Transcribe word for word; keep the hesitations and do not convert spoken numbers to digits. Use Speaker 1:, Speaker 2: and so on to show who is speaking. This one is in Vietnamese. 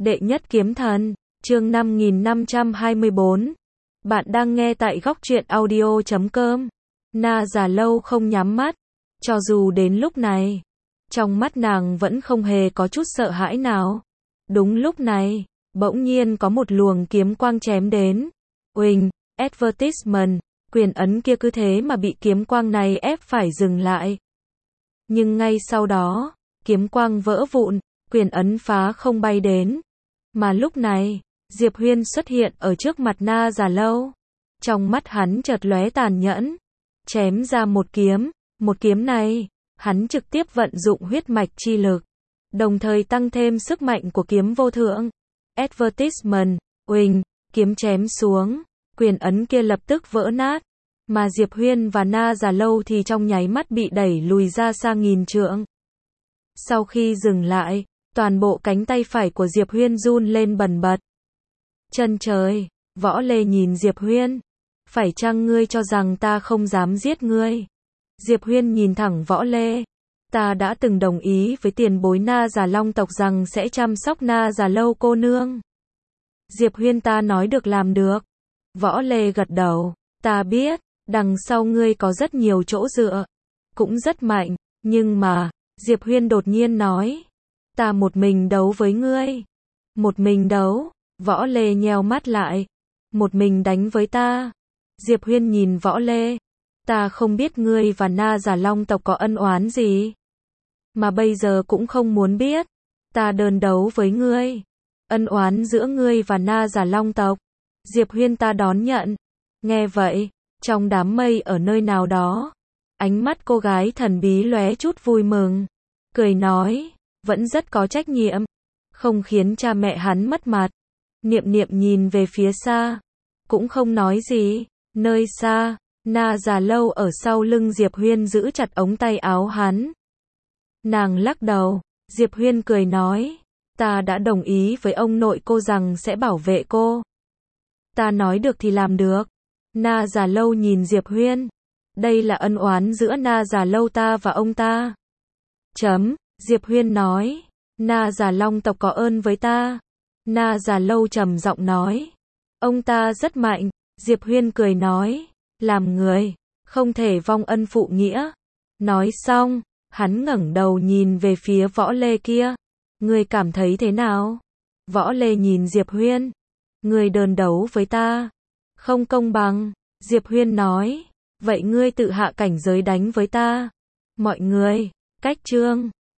Speaker 1: Đệ nhất kiếm thần, chương năm nghìn năm trăm hai mươi bốn. Bạn đang nghe tại góc truyện audio chấm com. Na Già Lâu không nhắm mắt, cho dù đến lúc này, trong mắt nàng vẫn không hề có chút sợ hãi nào. Đúng lúc này, bỗng nhiên có một luồng kiếm quang chém đến. Uỳnh, advertisement, quyền ấn kia cứ thế mà bị kiếm quang này ép phải dừng lại. Nhưng ngay sau đó, kiếm quang vỡ vụn, quyền ấn phá không bay đến. Mà lúc này, Diệp Huyên xuất hiện ở trước mặt Na Già Lâu. Trong mắt hắn chợt lóe tàn nhẫn, chém ra một kiếm, một kiếm này, hắn trực tiếp vận dụng huyết mạch chi lực, đồng thời tăng thêm sức mạnh của kiếm vô thượng. Advertisement, uỳnh, kiếm chém xuống, quyền ấn kia lập tức vỡ nát, mà Diệp Huyên và Na Già Lâu thì trong nháy mắt bị đẩy lùi ra xa nghìn trượng. Sau khi dừng lại, toàn bộ cánh tay phải của Diệp Huyên run lên bần bật. Chân trời, Võ Lê nhìn Diệp Huyên. Phải chăng ngươi cho rằng ta không dám giết ngươi? Diệp Huyên nhìn thẳng Võ Lê. Ta đã từng đồng ý với tiền bối Na Già Long tộc rằng sẽ chăm sóc Na Già Lâu cô nương. Diệp Huyên ta nói được làm được. Võ Lê gật đầu. Ta biết, đằng sau ngươi có rất nhiều chỗ dựa. Cũng rất mạnh, nhưng mà, Diệp Huyên đột nhiên nói. Ta một mình đấu với ngươi. Một mình đấu, Võ Lê nheo mắt lại. Một mình đánh với ta. Diệp Huyên nhìn Võ Lê. Ta không biết ngươi và Na Già Long tộc có ân oán gì. Mà bây giờ cũng không muốn biết. Ta đơn đấu với ngươi. Ân oán giữa ngươi và Na Già Long tộc. Diệp Huyên ta đón nhận. Nghe vậy, trong đám mây ở nơi nào đó, ánh mắt cô gái thần bí lóe chút vui mừng. Cười nói, vẫn rất có trách nhiệm. Không khiến cha mẹ hắn mất mặt. Niệm Niệm nhìn về phía xa, cũng không nói gì. Nơi xa, Na Già Lâu ở sau lưng Diệp Huyên giữ chặt ống tay áo hắn. Nàng lắc đầu, Diệp Huyên cười nói, ta đã đồng ý với ông nội cô rằng sẽ bảo vệ cô. Ta nói được thì làm được. Na Già Lâu nhìn Diệp Huyên. Đây là ân oán giữa Na Già Lâu ta và ông ta. Chấm, Diệp Huyên nói, Na Già Long tộc có ơn với ta. Na Già Lâu trầm giọng nói, ông ta rất mạnh. Diệp Huyên cười nói, làm người, không thể vong ân phụ nghĩa. Nói xong, hắn ngẩng đầu nhìn về phía Võ Lê kia. Ngươi cảm thấy thế nào? Võ Lê nhìn Diệp Huyên. Ngươi đơn đấu với ta. Không công bằng. Diệp Huyên nói, vậy ngươi tự hạ cảnh giới đánh với ta. Mọi người, cách chương.